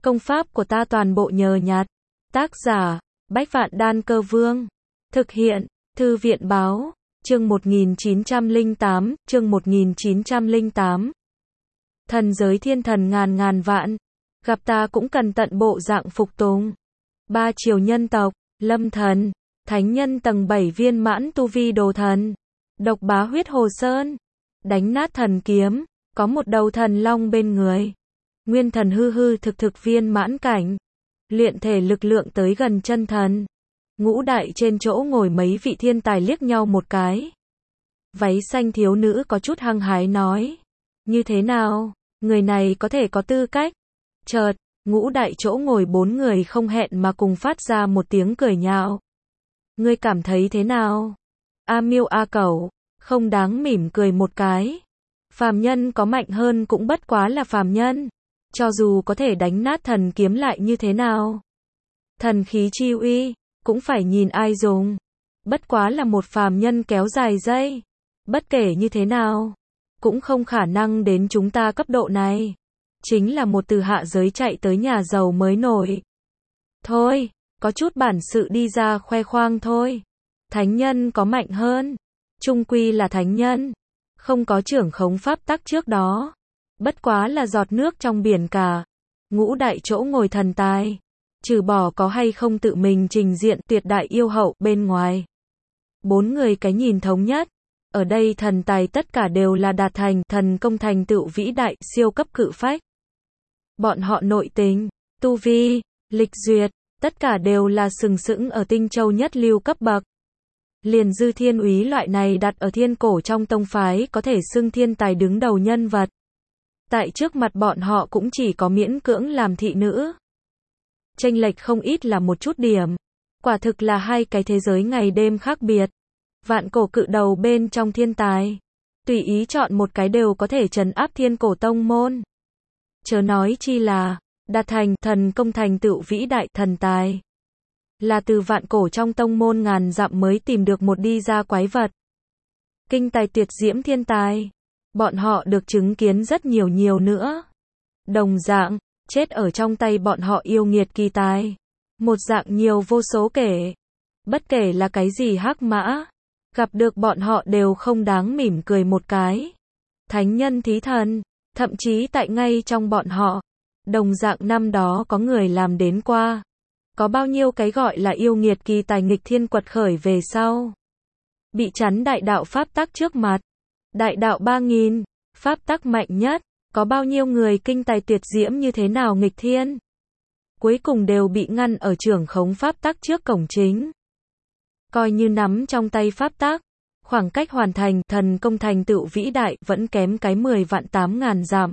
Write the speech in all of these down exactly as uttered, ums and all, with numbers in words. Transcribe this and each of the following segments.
Công pháp của ta toàn bộ nhờ nhặt. Tác giả, Bách Vạn Đan Cơ Vương. Thực hiện, Thư viện Báo, chương một nghìn chín trăm lẻ tám, chương một nghìn chín trăm lẻ tám. Thần giới thiên thần ngàn ngàn vạn, gặp ta cũng cần tận bộ dạng phục tùng. Ba triều nhân tộc, lâm thần, thánh nhân tầng bảy viên mãn tu vi đồ thần, độc bá huyết hồ sơn, đánh nát thần kiếm, có một đầu thần long bên người. Nguyên thần hư hư thực thực viên mãn cảnh, luyện thể lực lượng tới gần chân thần. Ngũ đại trên chỗ ngồi mấy vị thiên tài liếc nhau một cái. Váy xanh thiếu nữ có chút hăng hái nói, như thế nào, người này có thể có tư cách. Chợt, ngũ đại chỗ ngồi bốn người không hẹn mà cùng phát ra một tiếng cười nhạo. Ngươi cảm thấy thế nào? A Miêu A Cẩu, không đáng mỉm cười một cái. Phàm nhân có mạnh hơn cũng bất quá là phàm nhân. Cho dù có thể đánh nát thần kiếm lại như thế nào? Thần khí chi uy, cũng phải nhìn ai dùng. Bất quá là một phàm nhân kéo dài dây. Bất kể như thế nào, cũng không khả năng đến chúng ta cấp độ này. Chính là một từ hạ giới chạy tới nhà giàu mới nổi. Thôi, có chút bản sự đi ra khoe khoang thôi. Thánh nhân có mạnh hơn, chung quy là thánh nhân, không có trưởng khống pháp tắc trước đó. Bất quá là giọt nước trong biển cả. Ngũ đại chỗ ngồi thần tài, trừ bỏ có hay không tự mình trình diện tuyệt đại yêu hậu bên ngoài. Bốn người cái nhìn thống nhất. Ở đây thần tài tất cả đều là đạt thành thần công thành tựu vĩ đại siêu cấp cự phách. Bọn họ nội tình, tu vi, lịch duyệt, tất cả đều là sừng sững ở tinh châu nhất lưu cấp bậc. Liền Dư Thiên Úy loại này đặt ở thiên cổ trong tông phái có thể xưng thiên tài đứng đầu nhân vật. Tại trước mặt bọn họ cũng chỉ có miễn cưỡng làm thị nữ. Chênh lệch không ít là một chút điểm. Quả thực là hai cái thế giới ngày đêm khác biệt. Vạn cổ cự đầu bên trong thiên tài, tùy ý chọn một cái đều có thể trấn áp thiên cổ tông môn. Chớ nói chi là đạt thành thần công thành tựu vĩ đại thần tài. Là từ vạn cổ trong tông môn ngàn dặm mới tìm được một đi ra quái vật. Kinh tài tuyệt diễm thiên tài. Bọn họ được chứng kiến rất nhiều nhiều nữa. Đồng dạng, chết ở trong tay bọn họ yêu nghiệt kỳ tài. Một dạng nhiều vô số kể. Bất kể là cái gì hắc mã, gặp được bọn họ đều không đáng mỉm cười một cái. Thánh nhân thí thần, thậm chí tại ngay trong bọn họ, đồng dạng năm đó có người làm đến qua. Có bao nhiêu cái gọi là yêu nghiệt kỳ tài nghịch thiên quật khởi về sau. Bị chắn đại đạo pháp tắc trước mặt. Đại đạo ba nghìn, pháp tắc mạnh nhất, có bao nhiêu người kinh tài tuyệt diễm như thế nào nghịch thiên. Cuối cùng đều bị ngăn ở trưởng khống pháp tắc trước cổng chính. Coi như nắm trong tay pháp tắc, khoảng cách hoàn thành thần công thành tựu vĩ đại vẫn kém cái mười vạn tám ngàn dặm.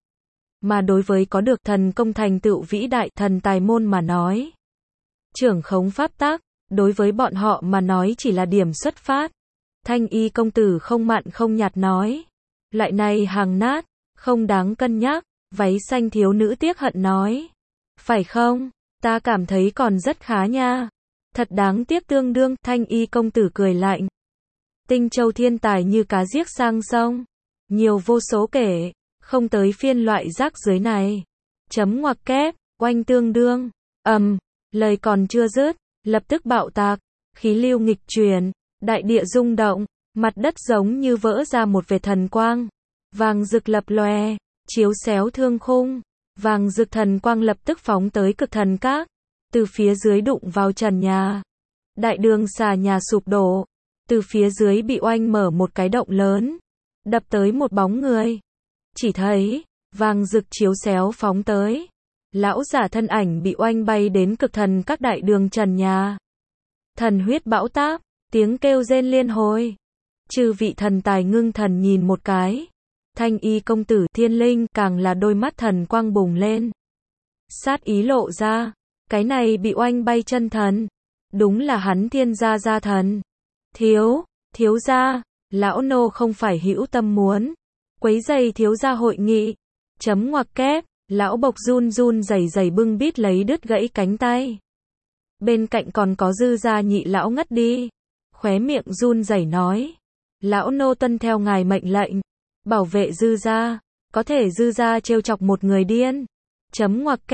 Mà đối với có được thần công thành tựu vĩ đại thần tài môn mà nói, trưởng khống pháp tắc, đối với bọn họ mà nói chỉ là điểm xuất phát. Thanh y công tử không mặn không nhạt nói, loại này hàng nát, không đáng cân nhắc. Váy xanh thiếu nữ tiếc hận nói, phải không, ta cảm thấy còn rất khá nha. Thật đáng tiếc tương đương, thanh y công tử cười lạnh. Tinh châu thiên tài như cá giết sang sông, nhiều vô số kể, không tới phiên loại rác dưới này. Chấm ngoặc kép, oanh tương đương, ầm, um, lời còn chưa dứt, lập tức bạo tạc, khí lưu nghịch truyền, đại địa rung động, mặt đất giống như vỡ ra một vệt thần quang, vàng rực lập lòe, chiếu xéo thương khung, vàng rực thần quang lập tức phóng tới cực thần các. Từ phía dưới đụng vào trần nhà. Đại đường xà nhà sụp đổ. Từ phía dưới bị oanh mở một cái động lớn. Đập tới một bóng người. Chỉ thấy, vàng rực chiếu xéo phóng tới. Lão giả thân ảnh bị oanh bay đến cực thần các đại đường trần nhà. Thần huyết bão táp, tiếng kêu rên liên hồi. Chư vị thần tài ngưng thần nhìn một cái. Thanh y công tử thiên linh càng là đôi mắt thần quang bùng lên. Sát ý lộ ra. Cái này bị oanh bay chân thần. Đúng là hắn thiên gia gia thần. Thiếu, thiếu gia, lão nô không phải hữu tâm muốn. Quấy giày thiếu gia hội nghị. Chấm ngoặc kép, lão bộc run run rẩy rẩy bưng bít lấy đứt gãy cánh tay. Bên cạnh còn có dư gia nhị lão ngất đi. Khóe miệng run rẩy nói. Lão nô tuân theo ngài mệnh lệnh. Bảo vệ dư gia. Có thể dư gia trêu chọc một người điên. Chấm ngoặc kép.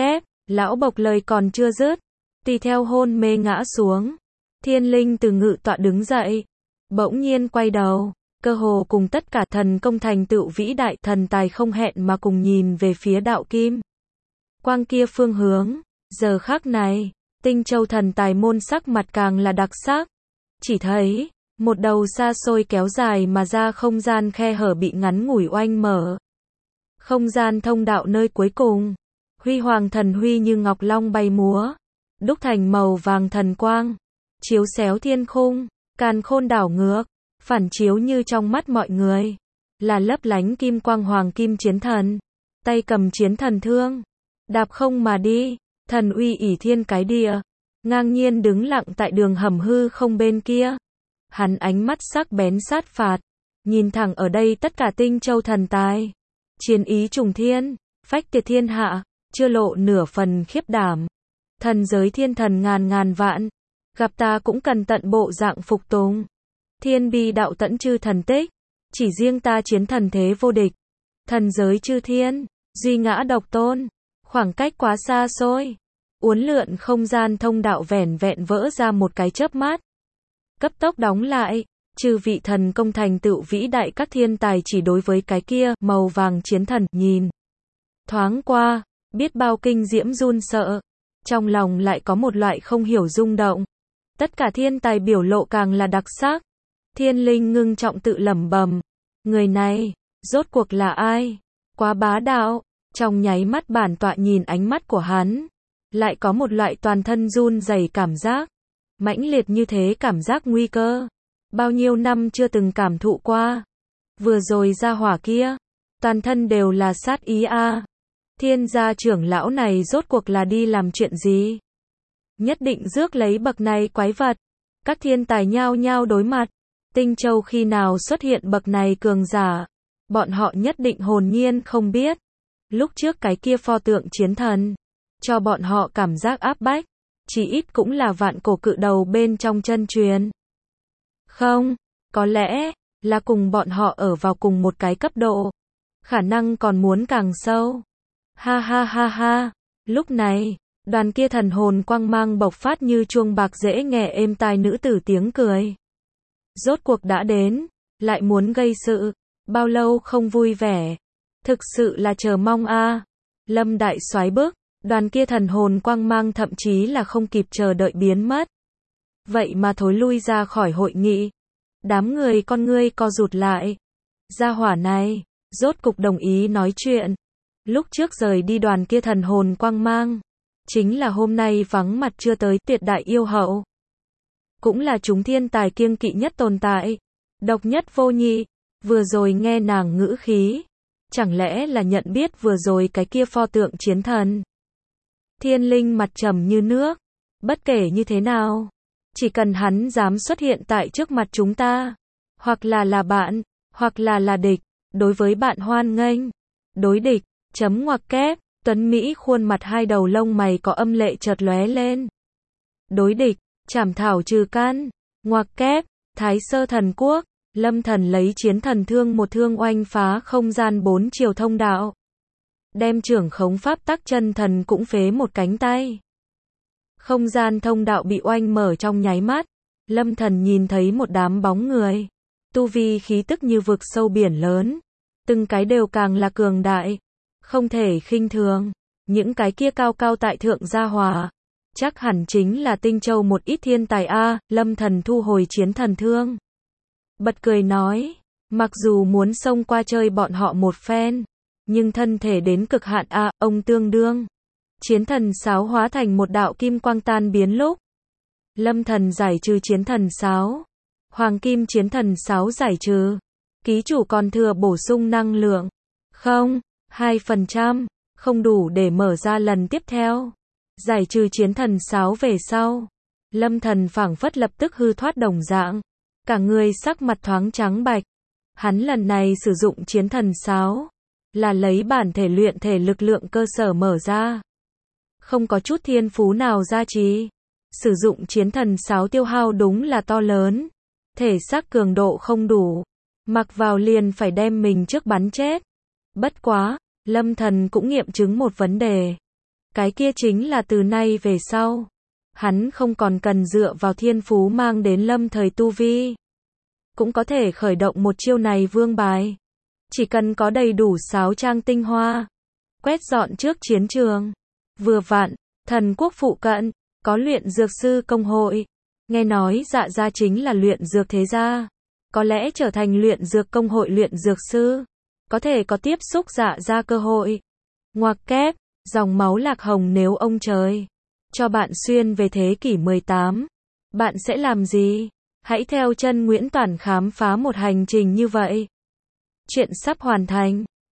Lão Bộc lời còn chưa dứt, tùy theo hôn mê ngã xuống. Thiên linh từ ngự tọa đứng dậy, bỗng nhiên quay đầu, cơ hồ cùng tất cả thần công thành tựu vĩ đại thần tài không hẹn mà cùng nhìn về phía đạo kim quang kia phương hướng. Giờ khắc này, Tinh Châu thần tài môn sắc mặt càng là đặc sắc. Chỉ thấy, một đầu xa xôi kéo dài mà ra không gian khe hở bị ngắn ngủi oanh mở. Không gian thông đạo nơi cuối cùng, huy hoàng thần huy như ngọc long bay múa, đúc thành màu vàng thần quang, chiếu xéo thiên khung, càn khôn đảo ngược, phản chiếu như trong mắt mọi người, là lấp lánh kim quang hoàng kim chiến thần, tay cầm chiến thần thương, đạp không mà đi, thần uy ỷ thiên cái địa, ngang nhiên đứng lặng tại đường hầm hư không bên kia. Hắn ánh mắt sắc bén sát phạt, nhìn thẳng ở đây tất cả Tinh Châu thần tài, chiến ý trùng thiên, phách tiệt thiên hạ, chưa lộ nửa phần khiếp đảm. Thần giới thiên thần ngàn ngàn vạn, gặp ta cũng cần tận bộ dạng phục tùng. Thiên bi đạo tẫn chư thần tích, chỉ riêng ta chiến thần thế vô địch. Thần giới chư thiên, duy ngã độc tôn, khoảng cách quá xa xôi. Uốn lượn không gian thông đạo vẻn vẹn vỡ ra một cái chớp mắt, cấp tốc đóng lại. Chư vị thần công thành tựu vĩ đại các thiên tài chỉ đối với cái kia màu vàng chiến thần nhìn thoáng qua, biết bao kinh diễm run sợ, trong lòng lại có một loại không hiểu rung động. Tất cả thiên tài biểu lộ càng là đặc sắc. Thiên linh ngưng trọng tự lẩm bẩm, người này rốt cuộc là ai? Quá bá đạo. Trong nháy mắt bản tọa nhìn ánh mắt của hắn, lại có một loại toàn thân run rẩy cảm giác, mãnh liệt như thế cảm giác nguy cơ, bao nhiêu năm chưa từng cảm thụ qua. Vừa rồi ra hỏa kia, toàn thân đều là sát ý a. À. Thiên gia trưởng lão này rốt cuộc là đi làm chuyện gì? Nhất định rước lấy bậc này quái vật. Các thiên tài nhao nhao đối mặt. Tinh Châu khi nào xuất hiện bậc này cường giả, bọn họ nhất định hồn nhiên không biết. Lúc trước cái kia pho tượng chiến thần, cho bọn họ cảm giác áp bách, chỉ ít cũng là vạn cổ cự đầu bên trong chân truyền. Không, có lẽ là cùng bọn họ ở vào cùng một cái cấp độ, khả năng còn muốn càng sâu. Ha ha ha ha, lúc này, đoàn kia thần hồn quang mang bộc phát như chuông bạc dễ nghe êm tai nữ tử tiếng cười. Rốt cuộc đã đến, lại muốn gây sự, bao lâu không vui vẻ, thực sự là chờ mong a. À. Lâm đại soái bước, đoàn kia thần hồn quang mang thậm chí là không kịp chờ đợi biến mất. Vậy mà thối lui ra khỏi hội nghị. Đám người con ngươi co rụt lại. Gia hỏa này, rốt cục đồng ý nói chuyện. Lúc trước rời đi đoàn kia thần hồn quang mang, chính là hôm nay vắng mặt chưa tới tuyệt đại yêu hậu. Cũng là chúng thiên tài kiêng kỵ nhất tồn tại, độc nhất vô nhị. Vừa rồi nghe nàng ngữ khí, chẳng lẽ là nhận biết vừa rồi cái kia pho tượng chiến thần. Thiên linh mặt trầm như nước, bất kể như thế nào, chỉ cần hắn dám xuất hiện tại trước mặt chúng ta, hoặc là là bạn, hoặc là là địch, đối với bạn hoan nghênh, đối địch, chấm ngoặc kép, Tuấn Mỹ khuôn mặt hai đầu lông mày có âm lệ chợt lóe lên. Đối địch, trảm thảo trừ căn, ngoặc kép, Thái Sơ thần quốc, Lâm thần lấy chiến thần thương một thương oanh phá không gian bốn chiều thông đạo. Đem trưởng khống pháp tắc chân thần cũng phế một cánh tay. Không gian thông đạo bị oanh mở trong nháy mắt. Lâm thần nhìn thấy một đám bóng người. Tu vi khí tức như vực sâu biển lớn. Từng cái đều càng là cường đại. Không thể khinh thường. Những cái kia cao cao tại thượng gia hỏa. Chắc hẳn chính là Tinh Châu một ít thiên tài a. Lâm thần thu hồi chiến thần thương. Bật cười nói. Mặc dù muốn xông qua chơi bọn họ một phen, nhưng thân thể đến cực hạn a, à, ông tương đương. Chiến thần sáo hóa thành một đạo kim quang tan biến lúc. Lâm thần giải trừ chiến thần sáo. Hoàng kim chiến thần sáo giải trừ. Ký chủ còn thừa bổ sung năng lượng. Không, hai phần trăm, không đủ để mở ra lần tiếp theo. Giải trừ chiến thần sáo về sau. Lâm thần phảng phất lập tức hư thoát đồng dạng. Cả người sắc mặt thoáng trắng bạch. Hắn lần này sử dụng chiến thần sáo, là lấy bản thể luyện thể lực lượng cơ sở mở ra. Không có chút thiên phú nào gia trì. Sử dụng chiến thần sáo tiêu hao đúng là to lớn. Thể xác cường độ không đủ. Mặc vào liền phải đem mình trước bắn chết. Bất quá, Lâm thần cũng nghiệm chứng một vấn đề. Cái kia chính là từ nay về sau, hắn không còn cần dựa vào thiên phú mang đến lâm thời tu vi, cũng có thể khởi động một chiêu này vương bài. Chỉ cần có đầy đủ sáo trang tinh hoa, quét dọn trước chiến trường. Vừa vặn, thần quốc phụ cận, có luyện dược sư công hội. Nghe nói Dạ gia chính là luyện dược thế gia. Có lẽ trở thành luyện dược công hội luyện dược sư, có thể có tiếp xúc Dạ gia cơ hội. Ngoặc kép, dòng máu lạc hồng nếu ông trời cho bạn xuyên về thế kỷ mười tám, bạn sẽ làm gì? Hãy theo chân Nguyễn Toản khám phá một hành trình như vậy. Chuyện sắp hoàn thành.